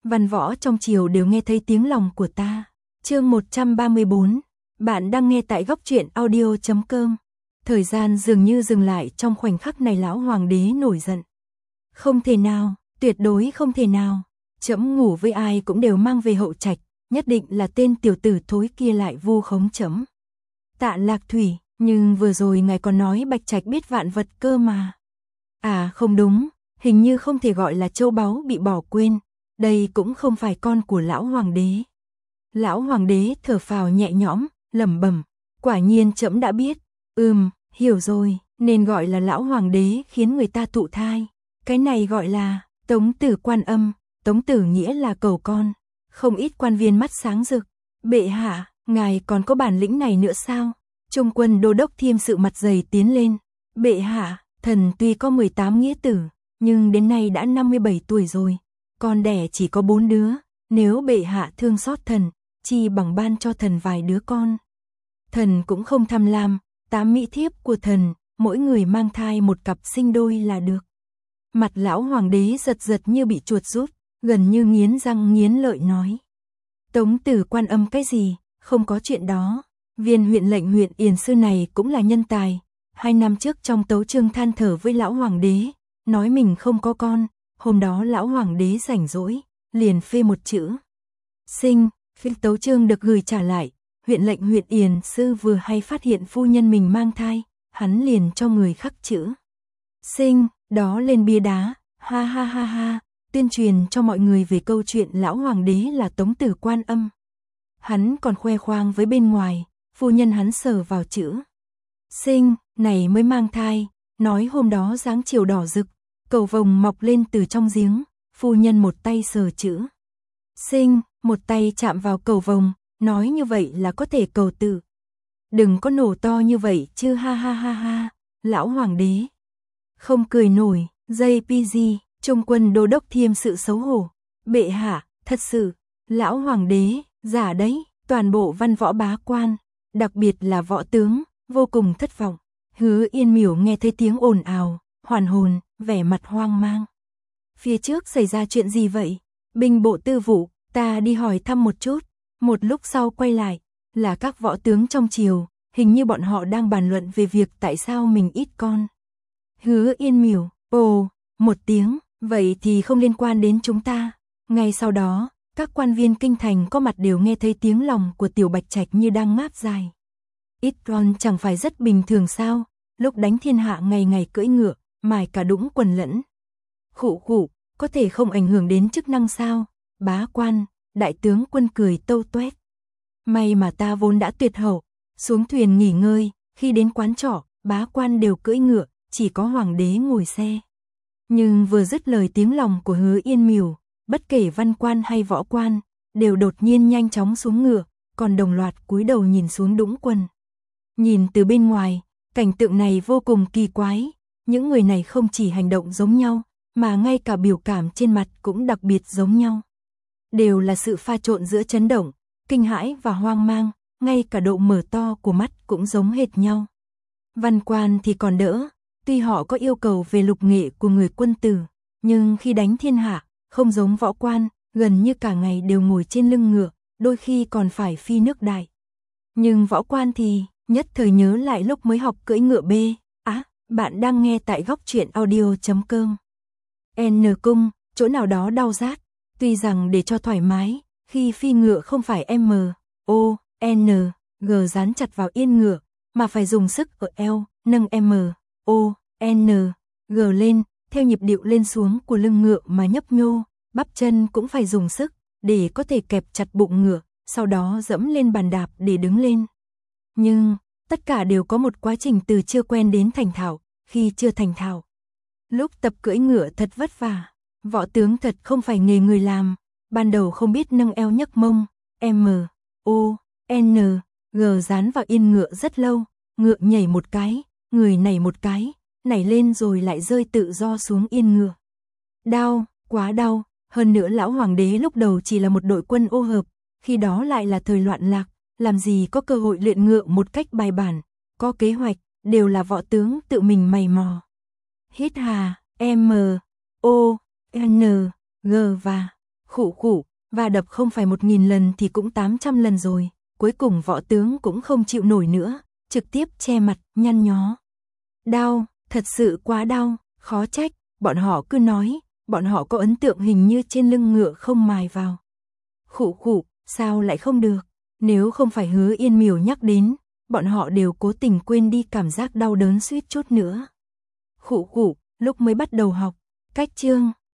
Văn võ trong triều đều nghe thấy tiếng lòng của ta. Chương 134. Bạn đang nghe tại góc truyện audio.com. Thời gian dường như dừng lại trong khoảnh khắc này, lão hoàng đế nổi giận. Không thể nào, tuyệt đối không thể nào. Trẫm ngủ với ai cũng đều mang về hậu trạch, nhất định là tên tiểu tử thối kia lại vu khống trẫm. Tạ Lạc Thủy, nhưng vừa rồi ngài còn nói Bạch Trạch biết vạn vật cơ mà. À không đúng, hình như không thể gọi là châu báu bị bỏ quên, đây cũng không phải con của lão hoàng đế. Lão hoàng đế thở phào nhẹ nhõm, lẩm bẩm, quả nhiên trẫm đã biết. Hiểu rồi, nên gọi là lão hoàng đế khiến người ta thụ thai. Cái này gọi là Tống Tử Quan Âm, Tống Tử nghĩa là cầu con. Không ít quan viên mắt sáng rực. Bệ hạ, ngài còn có bản lĩnh này nữa sao? Trung quân đô đốc Thiêm Sự mặt dày tiến lên. Bệ hạ, thần tuy có 18 nghĩa tử, nhưng đến nay đã 57 tuổi rồi. Con đẻ chỉ có 4 đứa, nếu bệ hạ thương xót thần, chi bằng ban cho thần vài đứa con. Thần cũng không tham lam, 8 mỹ thiếp của thần, mỗi người mang thai một cặp sinh đôi là được. Mặt lão hoàng đế giật giật như bị chuột rút, gần như nghiến răng nghiến lợi nói. Tống Tử Quan Âm cái gì, không có chuyện đó. Viên huyện lệnh huyện Yền Sư này cũng là nhân tài. 2 năm trước trong tấu chương than thở với lão hoàng đế, nói mình không có con. Hôm đó lão hoàng đế rảnh rỗi, liền phê một chữ sinh. Phiên tấu chương được gửi trả lại, huyện lệnh huyện Yền Sư vừa hay phát hiện phu nhân mình mang thai, hắn liền cho người khắc chữ sinh đó lên bia đá. Ha ha ha ha, tuyên truyền cho mọi người về câu chuyện lão hoàng đế là Tống Tử Quan Âm. Hắn còn khoe khoang với bên ngoài, phu nhân hắn sờ vào chữ sinh này mới mang thai, nói hôm đó dáng chiều đỏ rực, cầu vồng mọc lên từ trong giếng, phu nhân một tay sờ chữ sinh, một tay chạm vào cầu vồng, nói như vậy là có thể cầu tử. Đừng có nổ to như vậy chứ, ha ha ha ha. Lão hoàng đế không cười nổi. JPG, Trung quân đô đốc Thiêm Sự xấu hổ. Bệ hạ, thật sự, lão hoàng đế, giả đấy. Toàn bộ văn võ bá quan, đặc biệt là võ tướng, vô cùng thất vọng. Hứa Yên Miểu nghe thấy tiếng ồn ào, hoàn hồn, vẻ mặt hoang mang. Phía trước xảy ra chuyện gì vậy? Binh bộ tư vụ, ta đi hỏi thăm một chút. Một lúc sau quay lại, là các võ tướng trong triều, hình như bọn họ đang bàn luận về việc tại sao mình ít con. Hứa Yên Miểu, ồ, một tiếng, vậy thì không liên quan đến chúng ta. Ngay sau đó, các quan viên kinh thành có mặt đều nghe thấy tiếng lòng của tiểu Bạch Trạch như đang ngáp dài. Ít con chẳng phải rất bình thường sao, lúc đánh thiên hạ ngày ngày cưỡi ngựa, mài cả đũng quần lẫn. Khụ khụ, có thể không ảnh hưởng đến chức năng sao? Bá quan, đại tướng Quân cười tâu toét. May mà ta vốn đã tuyệt hậu, xuống thuyền nghỉ ngơi, khi đến quán trọ, bá quan đều cưỡi ngựa, chỉ có hoàng đế ngồi xe. Nhưng vừa dứt lời tiếng lòng của Hứa Yên Miểu, bất kể văn quan hay võ quan, đều đột nhiên nhanh chóng xuống ngựa, còn đồng loạt cúi đầu nhìn xuống đũng quần. Nhìn từ bên ngoài, cảnh tượng này vô cùng kỳ quái, những người này không chỉ hành động giống nhau, mà ngay cả biểu cảm trên mặt cũng đặc biệt giống nhau. Đều là sự pha trộn giữa chấn động, kinh hãi và hoang mang, ngay cả độ mở to của mắt cũng giống hệt nhau. Văn quan thì còn đỡ, tuy họ có yêu cầu về lục nghệ của người quân tử, nhưng khi đánh thiên hạ, không giống võ quan, gần như cả ngày đều ngồi trên lưng ngựa, đôi khi còn phải phi nước đại. Nhưng võ quan thì, nhất thời nhớ lại lúc mới học cưỡi ngựa bê. Bạn đang nghe tại góc truyện audio.com. N cung, chỗ nào đó đau rát, tuy rằng để cho thoải mái, khi phi ngựa không phải M, O, N, G dán chặt vào yên ngựa, mà phải dùng sức ở eo, nâng M, O, N, G lên, theo nhịp điệu lên xuống của lưng ngựa mà nhấp nhô, bắp chân cũng phải dùng sức, để có thể kẹp chặt bụng ngựa, sau đó dẫm lên bàn đạp để đứng lên. Nhưng, tất cả đều có một quá trình từ chưa quen đến thành thạo, khi chưa thành thạo. Lúc tập cưỡi ngựa thật vất vả, võ tướng thật không phải nghề người làm, ban đầu không biết nâng eo nhấc mông, M, O, N, G dán vào yên ngựa rất lâu, ngựa nhảy một cái, người nảy một cái, nảy lên rồi lại rơi tự do xuống yên ngựa. Đau, quá đau, hơn nữa lão hoàng đế lúc đầu chỉ là một đội quân ô hợp, khi đó lại là thời loạn lạc, làm gì có cơ hội luyện ngựa một cách bài bản, có kế hoạch, đều là võ tướng tự mình mày mò. Hít hà, M, O, N, G và Khụ khụ, và đập không phải 1000 lần thì cũng 800 lần rồi, cuối cùng võ tướng cũng không chịu nổi nữa, trực tiếp che mặt, nhăn nhó. Đau, thật sự quá đau, khó trách, bọn họ cứ nói, bọn họ có ấn tượng hình như trên lưng ngựa không mài vào. Khụ khụ, sao lại không được, nếu không phải Hứa Yên Miểu nhắc đến, bọn họ đều cố tình quên đi cảm giác đau đớn suýt chút nữa. Khụ khụ, lúc mới bắt đầu học, cách chương